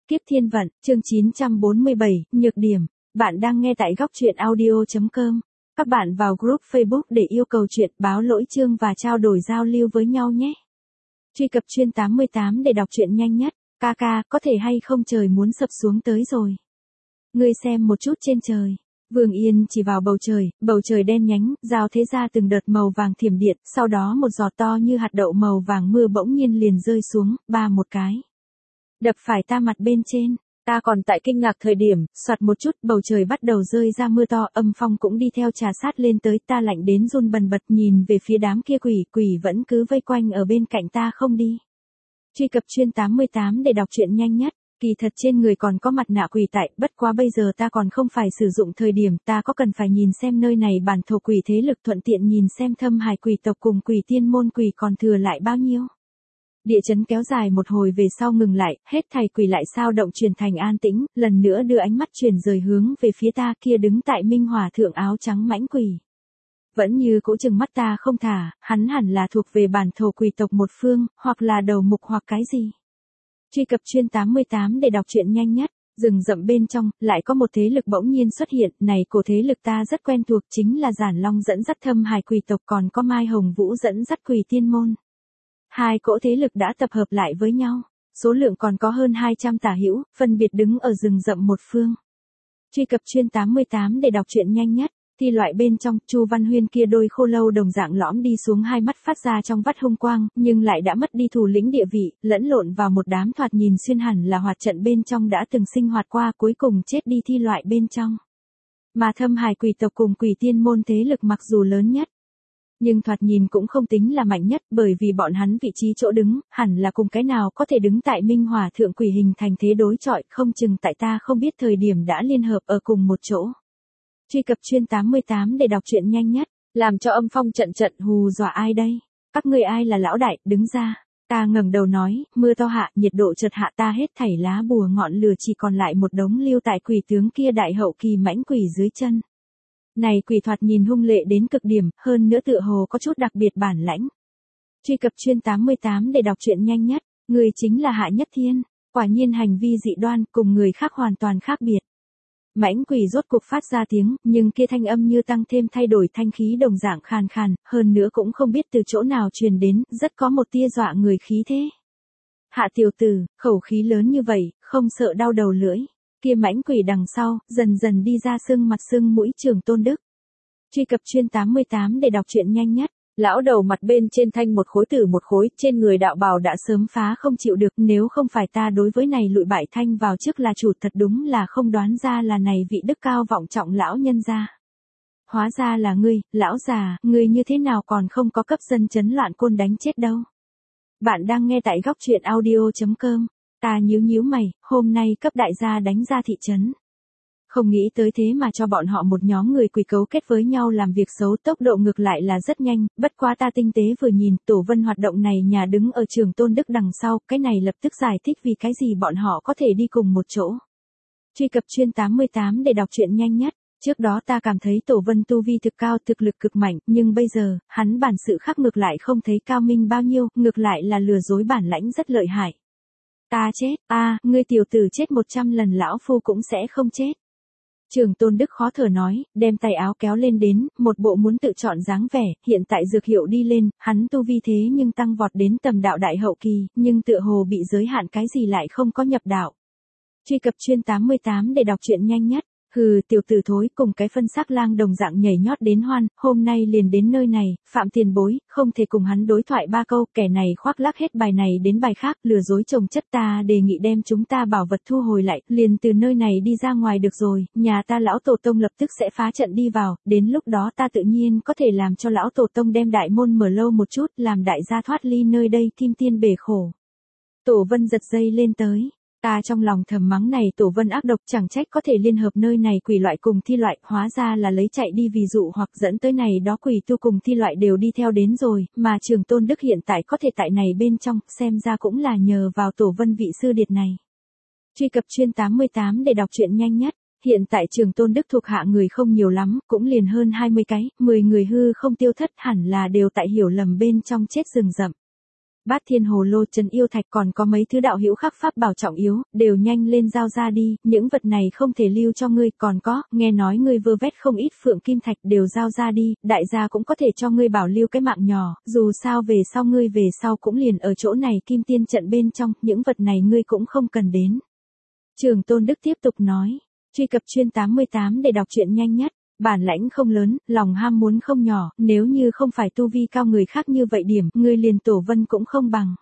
Kiếp thiên vận, chương 947, nhược điểm. Bạn đang nghe tại góc truyện audio.com. Các bạn vào group Facebook để yêu cầu chuyện, báo lỗi chương và trao đổi giao lưu với nhau nhé. Truy cập chuyên 88 để đọc truyện nhanh nhất. Ca, có thể hay không trời muốn sập xuống tới rồi. Ngươi xem một chút trên trời. Vương Yên chỉ vào bầu trời đen nhánh, rào thế ra từng đợt màu vàng thiểm điện, sau đó một giọt to như hạt đậu màu vàng mưa bỗng nhiên liền rơi xuống, ba một cái. Đập phải ta mặt bên trên, ta còn tại kinh ngạc thời điểm, soạt một chút, bầu trời bắt đầu rơi ra mưa to, âm phong cũng đi theo trà sát lên tới, ta lạnh đến run bần bật nhìn về phía đám kia quỷ vẫn cứ vây quanh ở bên cạnh ta không đi. Truy cập chuyên 88 để đọc truyện nhanh nhất. Kỳ thật trên người còn có mặt nạ quỷ tại, bất quá bây giờ ta còn không phải sử dụng thời điểm, ta có cần phải nhìn xem nơi này bản thổ quỷ thế lực, thuận tiện nhìn xem thâm hải quỷ tộc cùng quỷ tiên môn quỷ còn thừa lại bao nhiêu. Địa chấn kéo dài một hồi về sau ngừng lại, hết thảy quỷ lại sao động chuyển thành an tĩnh, lần nữa đưa ánh mắt chuyển rời hướng về phía ta, kia đứng tại minh hỏa thượng áo trắng mãnh quỷ. Vẫn như cũ chừng mắt ta không thả, hắn hẳn là thuộc về bản thổ quỷ tộc một phương, hoặc là đầu mục hoặc cái gì. Truy cập chuyên 88 để đọc truyện nhanh nhất. Rừng rậm bên trong, lại có một thế lực bỗng nhiên xuất hiện, này cổ thế lực ta rất quen thuộc, chính là Giản Long dẫn dắt thâm hải quỷ tộc, còn có Mai Hồng Vũ dẫn dắt quỷ tiên môn. Hai cỗ thế lực đã tập hợp lại với nhau, số lượng còn có hơn 200 tả hữu, phân biệt đứng ở rừng rậm một phương. Truy cập chuyên 88 để đọc truyện nhanh nhất. Thi loại bên trong, Chu Văn Huyên kia đôi khô lâu đồng dạng lõm đi xuống, hai mắt phát ra trong vắt hung quang, nhưng lại đã mất đi thủ lĩnh địa vị, lẫn lộn vào một đám thoạt nhìn xuyên hẳn là hoạt trận bên trong đã từng sinh hoạt qua, cuối cùng chết đi thi loại bên trong. Mà thâm hải quỷ tộc cùng quỷ tiên môn thế lực mặc dù lớn nhất, nhưng thoạt nhìn cũng không tính là mạnh nhất, bởi vì bọn hắn vị trí chỗ đứng, hẳn là cùng cái nào có thể đứng tại minh hỏa thượng quỷ hình thành thế đối chọi, không chừng tại ta không biết thời điểm đã liên hợp ở cùng một chỗ. Truy cập chuyên 88 để đọc truyện nhanh nhất. Làm cho âm phong trận hù dọa ai đây? Các ngươi ai là lão đại, đứng ra. Ta ngẩng đầu nói, mưa to hạ, nhiệt độ chợt hạ, ta hết thảy lá bùa ngọn lửa chỉ còn lại một đống lưu tại quỷ tướng kia đại hậu kỳ mãnh quỷ dưới chân. Này quỷ thoạt nhìn hung lệ đến cực điểm, hơn nữa tựa hồ có chút đặc biệt bản lãnh. Truy cập chuyên 88 để đọc truyện nhanh nhất. Người chính là Hạ Nhất Thiên. Quả nhiên hành vi dị đoan, cùng người khác hoàn toàn khác biệt. Mãnh quỷ rốt cuộc phát ra tiếng, nhưng kia thanh âm như tăng thêm thay đổi thanh khí đồng dạng khàn khàn, hơn nữa cũng không biết từ chỗ nào truyền đến, rất có một tia dọa người khí thế. Hạ tiểu tử, khẩu khí lớn như vậy, không sợ đau đầu lưỡi. Kia mãnh quỷ đằng sau, dần dần đi ra sưng mặt sưng mũi Trường Tôn Đức. Truy cập chuyên 88 để đọc truyện nhanh nhất. Lão đầu mặt bên trên thanh một khối tử một khối, trên người đạo bào đã sớm phá không chịu được, nếu không phải ta đối với này lụi bại thanh vào trước là chủ, thật đúng là không đoán ra là này vị đức cao vọng trọng lão nhân gia. Hóa ra là ngươi, lão già, ngươi như thế nào còn không có cấp dân chấn loạn côn đánh chết đâu. Bạn đang nghe tại góc truyện audio.com. Ta nhíu mày, hôm nay cấp đại gia đánh ra thị trấn. Không nghĩ tới thế mà cho bọn họ một nhóm người quỷ cấu kết với nhau làm việc xấu, tốc độ ngược lại là rất nhanh, bất quá ta tinh tế vừa nhìn, Tổ Vân hoạt động này nhà đứng ở Trường Tôn Đức đằng sau, cái này lập tức giải thích vì cái gì bọn họ có thể đi cùng một chỗ. Truy cập chuyên 88 để đọc truyện nhanh nhất. Trước đó ta cảm thấy Tổ Vân tu vi thực cao, thực lực cực mạnh, nhưng bây giờ, hắn bản sự khác ngược lại không thấy cao minh bao nhiêu, ngược lại là lừa dối bản lãnh rất lợi hại. Ta chết, ngươi tiểu tử chết 100 lần lão phu cũng sẽ không chết. Trường Tôn Đức khó thở nói, đem tay áo kéo lên đến, một bộ muốn tự chọn dáng vẻ, hiện tại dược hiệu đi lên, hắn tu vi thế nhưng tăng vọt đến tầm đạo đại hậu kỳ, nhưng tựa hồ bị giới hạn cái gì lại không có nhập đạo. Truy cập chuyên 88 để đọc truyện nhanh nhất. Hừ, tiểu tử thối, cùng cái phân sắc lang đồng dạng nhảy nhót đến hoan, hôm nay liền đến nơi này, phạm tiền bối, không thể cùng hắn đối thoại ba câu, kẻ này khoác lác hết bài này đến bài khác, lừa dối chồng chất, ta đề nghị đem chúng ta bảo vật thu hồi lại, liền từ nơi này đi ra ngoài được rồi, nhà ta lão tổ tông lập tức sẽ phá trận đi vào, đến lúc đó ta tự nhiên có thể làm cho lão tổ tông đem đại môn mở lâu một chút, làm đại gia thoát ly nơi đây kim tiên bể khổ. Tổ Vân giật dây lên tới. Ta trong lòng thầm mắng này Tổ Vân ác độc, chẳng trách có thể liên hợp nơi này quỷ loại cùng thi loại, hóa ra là lấy chạy đi ví dụ hoặc dẫn tới này đó quỷ tu cùng thi loại đều đi theo đến rồi, mà Trường Tôn Đức hiện tại có thể tại này bên trong, xem ra cũng là nhờ vào Tổ Vân vị sư điệt này. Truy cập chuyên 88 để đọc truyện nhanh nhất. Hiện tại Trường Tôn Đức thuộc hạ người không nhiều lắm, cũng liền hơn 20 cái, 10 người hư không tiêu thất, hẳn là đều tại hiểu lầm bên trong chết rừng rậm. Bát Thiên Hồ Lô, Trấn Yêu Thạch còn có mấy thứ đạo hữu khác pháp bảo trọng yếu, đều nhanh lên giao ra đi, những vật này không thể lưu cho ngươi, còn có, nghe nói ngươi vơ vét không ít phượng kim thạch đều giao ra đi, đại gia cũng có thể cho ngươi bảo lưu cái mạng nhỏ, dù sao về sau ngươi về sau cũng liền ở chỗ này Kim Tiên trận bên trong, những vật này ngươi cũng không cần đến. Trường Tôn Đức tiếp tục nói, truy cập chuyên 88 để đọc truyện nhanh nhất. Bản lãnh không lớn, lòng ham muốn không nhỏ, nếu như không phải tu vi cao người khác như vậy điểm, ngươi liền Tổ Vân cũng không bằng.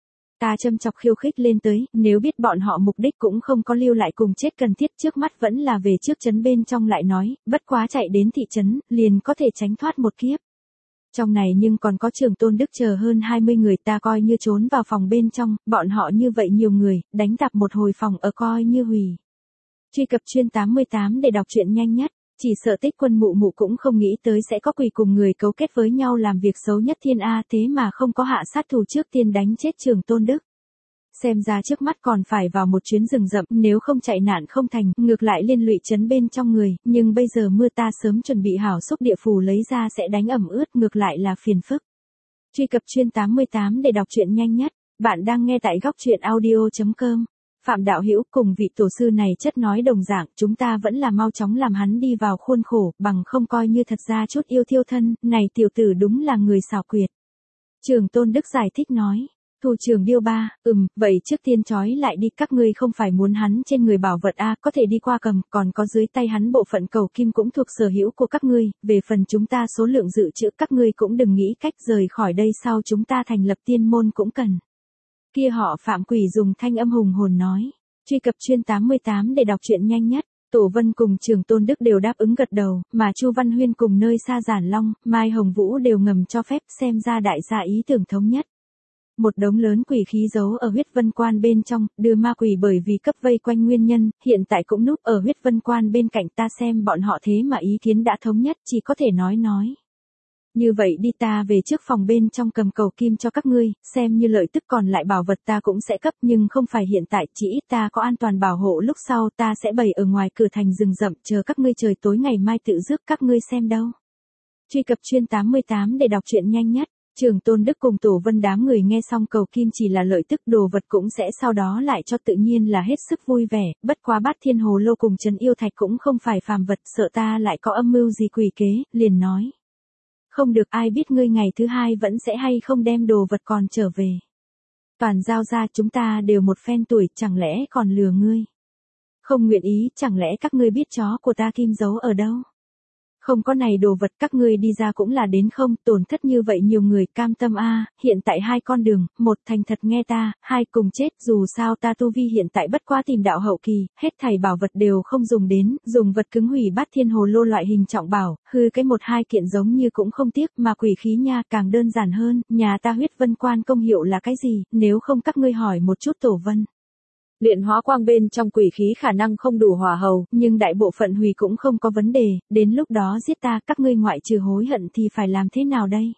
Ta châm chọc khiêu khích lên tới, nếu biết bọn họ mục đích cũng không có lưu lại cùng chết cần thiết, trước mắt vẫn là về trước trấn bên trong lại nói, bất quá chạy đến thị trấn, liền có thể tránh thoát một kiếp. Trong này nhưng còn có Trường Tôn Đức chờ hơn 20 người, ta coi như trốn vào phòng bên trong, bọn họ như vậy nhiều người, đánh đạp một hồi phòng ở coi như hủy. Truy cập chuyên 88 để đọc truyện nhanh nhất. Chỉ sợ Tích Quân mụ mụ cũng không nghĩ tới sẽ có quỷ cùng người cấu kết với nhau làm việc xấu nhất thiên A, thế mà không có hạ sát thủ trước tiên đánh chết Trường Tôn Đức. Xem ra trước mắt còn phải vào một chuyến rừng rậm, nếu không chạy nạn không thành, ngược lại liên lụy trấn bên trong người, nhưng bây giờ mưa ta sớm chuẩn bị hảo xúc địa phù lấy ra sẽ đánh ẩm ướt, ngược lại là phiền phức. Truy cập chuyên 88 để đọc truyện nhanh nhất. Bạn đang nghe tại góc truyện audio.com. Phạm đạo hữu, cùng vị tổ sư này chất nói đồng dạng, chúng ta vẫn là mau chóng làm hắn đi vào khuôn khổ, bằng không coi như thật ra chút yêu thiêu thân, này tiểu tử đúng là người xảo quyệt. Trường Tôn Đức giải thích nói, Thủ trưởng Điêu Ba, vậy trước tiên trói lại đi, các ngươi không phải muốn hắn trên người bảo vật a, có thể đi qua cầm, còn có dưới tay hắn bộ phận cầu kim cũng thuộc sở hữu của các ngươi, về phần chúng ta số lượng dự trữ các ngươi cũng đừng nghĩ cách rời khỏi đây, sau chúng ta thành lập tiên môn cũng cần. Kia họ Phạm quỷ dùng thanh âm hùng hồn nói. Truy cập chuyên 88 để đọc truyện nhanh nhất. Tổ Vân cùng Trường Tôn Đức đều đáp ứng gật đầu, mà Chu Văn Huyên cùng nơi xa Giản Long, Mai Hồng Vũ đều ngầm cho phép, xem ra đại gia ý tưởng thống nhất. Một đống lớn quỷ khí giấu ở huyết vân quan bên trong, đưa ma quỷ bởi vì cấp vây quanh nguyên nhân, hiện tại cũng núp ở huyết vân quan bên cạnh, ta xem bọn họ thế mà ý kiến đã thống nhất, chỉ có thể nói. Như vậy đi, ta về trước phòng bên trong cầm cầu kim cho các ngươi, xem như lợi tức, còn lại bảo vật ta cũng sẽ cấp, nhưng không phải hiện tại, chỉ ít ta có an toàn bảo hộ, lúc sau ta sẽ bày ở ngoài cửa thành rừng rậm, chờ các ngươi trời tối ngày mai tự rước các ngươi xem đâu. Truy cập chuyên 88 để đọc truyện nhanh nhất. Trường Tôn Đức cùng Tổ Vân đám người nghe xong cầu kim chỉ là lợi tức, đồ vật cũng sẽ sau đó lại cho, tự nhiên là hết sức vui vẻ, bất quá Bát Thiên Hồ Lô cùng Trấn Yêu Thạch cũng không phải phàm vật, sợ ta lại có âm mưu gì quỷ kế, liền nói. Không được, ai biết ngươi ngày thứ hai vẫn sẽ hay không đem đồ vật còn trở về. Toàn giao ra, chúng ta đều một phen tuổi, chẳng lẽ còn lừa ngươi. Không nguyện ý, chẳng lẽ các ngươi biết chó của ta kim giấu ở đâu. Không có này đồ vật, các ngươi đi ra cũng là đến không, tổn thất như vậy nhiều người, cam tâm a. Hiện tại hai con đường, một thành thật nghe ta, hai cùng chết, dù sao ta tu vi hiện tại bất quá tìm đạo hậu kỳ, hết thảy bảo vật đều không dùng đến, dùng vật cứng hủy Bát Thiên Hồ Lô loại hình trọng bảo, hư cái một hai kiện giống như cũng không tiếc, mà quỷ khí nha càng đơn giản hơn, nhà ta huyết vân quan công hiệu là cái gì, nếu không các ngươi hỏi một chút Tổ Vân. Luyện hóa quang bên trong quỷ khí khả năng không đủ hỏa hầu, nhưng đại bộ phận hủy cũng không có vấn đề, đến lúc đó giết ta, các ngươi ngoại trừ hối hận thì phải làm thế nào đây?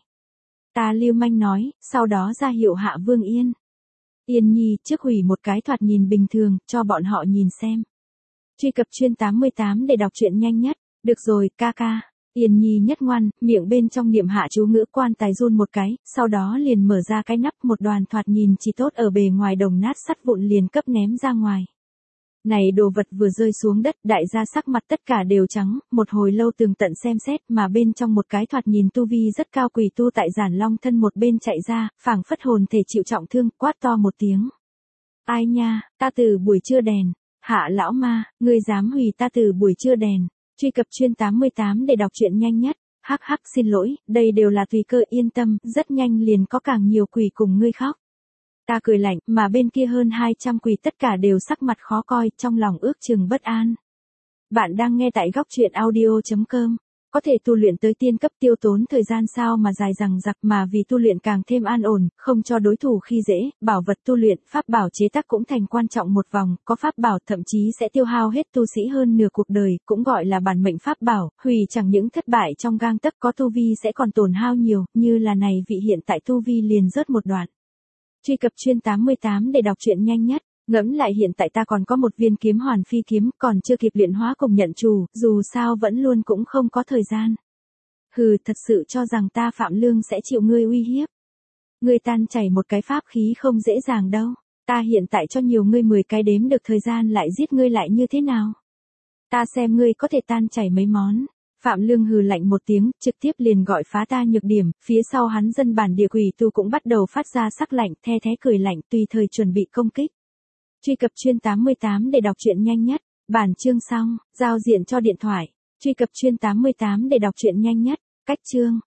Ta lưu manh nói, sau đó ra hiệu Hạ Vương Yên. Yên Nhi, trước hủy một cái thoạt nhìn bình thường, cho bọn họ nhìn xem. Truy cập chuyên 88 để đọc truyện nhanh nhất. Được rồi, ca ca. Yên Nhi nhất ngoan, miệng bên trong niệm hạ chú ngữ, quan tài run một cái, sau đó liền mở ra cái nắp, một đoàn thoạt nhìn chỉ tốt ở bề ngoài đồng nát sắt vụn liền cấp ném ra ngoài. Này đồ vật vừa rơi xuống đất, đại gia sắc mặt tất cả đều trắng, một hồi lâu tường tận xem xét, mà bên trong một cái thoạt nhìn tu vi rất cao quỷ tu tại Giản Long thân một bên chạy ra, phảng phất hồn thể chịu trọng thương, quát to một tiếng. Ai nha, ta từ buổi trưa đèn, Hạ lão ma, ngươi dám hủy ta từ buổi trưa đèn. Truy cập chuyên 88 để đọc truyện nhanh nhất. Hắc hắc, xin lỗi, đây đều là tùy cơ, yên tâm, rất nhanh liền có càng nhiều quỷ cùng ngươi khóc. Ta cười lạnh, mà bên kia hơn 200 quỷ tất cả đều sắc mặt khó coi, trong lòng ước chừng bất an. Bạn đang nghe tại góc truyện audio.com. Có thể tu luyện tới tiên cấp tiêu tốn thời gian sao mà dài dằng dặc, mà vì tu luyện càng thêm an ổn, không cho đối thủ khi dễ, bảo vật tu luyện, pháp bảo chế tác cũng thành quan trọng một vòng, có pháp bảo thậm chí sẽ tiêu hao hết tu sĩ hơn nửa cuộc đời, cũng gọi là bản mệnh pháp bảo, hủy chẳng những thất bại trong gang tấc, có tu vi sẽ còn tổn hao nhiều, như là này vị hiện tại tu vi liền rớt một đoạn. Truy cập chuyên 88 để đọc truyện nhanh nhất. Ngẫm lại hiện tại ta còn có một viên kiếm hoàn phi kiếm, còn chưa kịp luyện hóa cùng nhận chủ, dù sao vẫn luôn cũng không có thời gian. Hừ, thật sự cho rằng ta Phạm Lương sẽ chịu ngươi uy hiếp. Ngươi tan chảy một cái pháp khí không dễ dàng đâu. Ta hiện tại cho nhiều ngươi 10 cái đếm được thời gian lại giết ngươi lại như thế nào? Ta xem ngươi có thể tan chảy mấy món. Phạm Lương hừ lạnh một tiếng, trực tiếp liền gọi phá ta nhược điểm, phía sau hắn dân bản địa quỷ tu cũng bắt đầu phát ra sắc lạnh, the thé cười lạnh, tùy thời chuẩn bị công kích. Truy cập chuyên 88 để đọc truyện nhanh nhất. Bản chương xong, giao diện cho điện thoại. Truy cập chuyên 88 để đọc truyện nhanh nhất. Cách chương.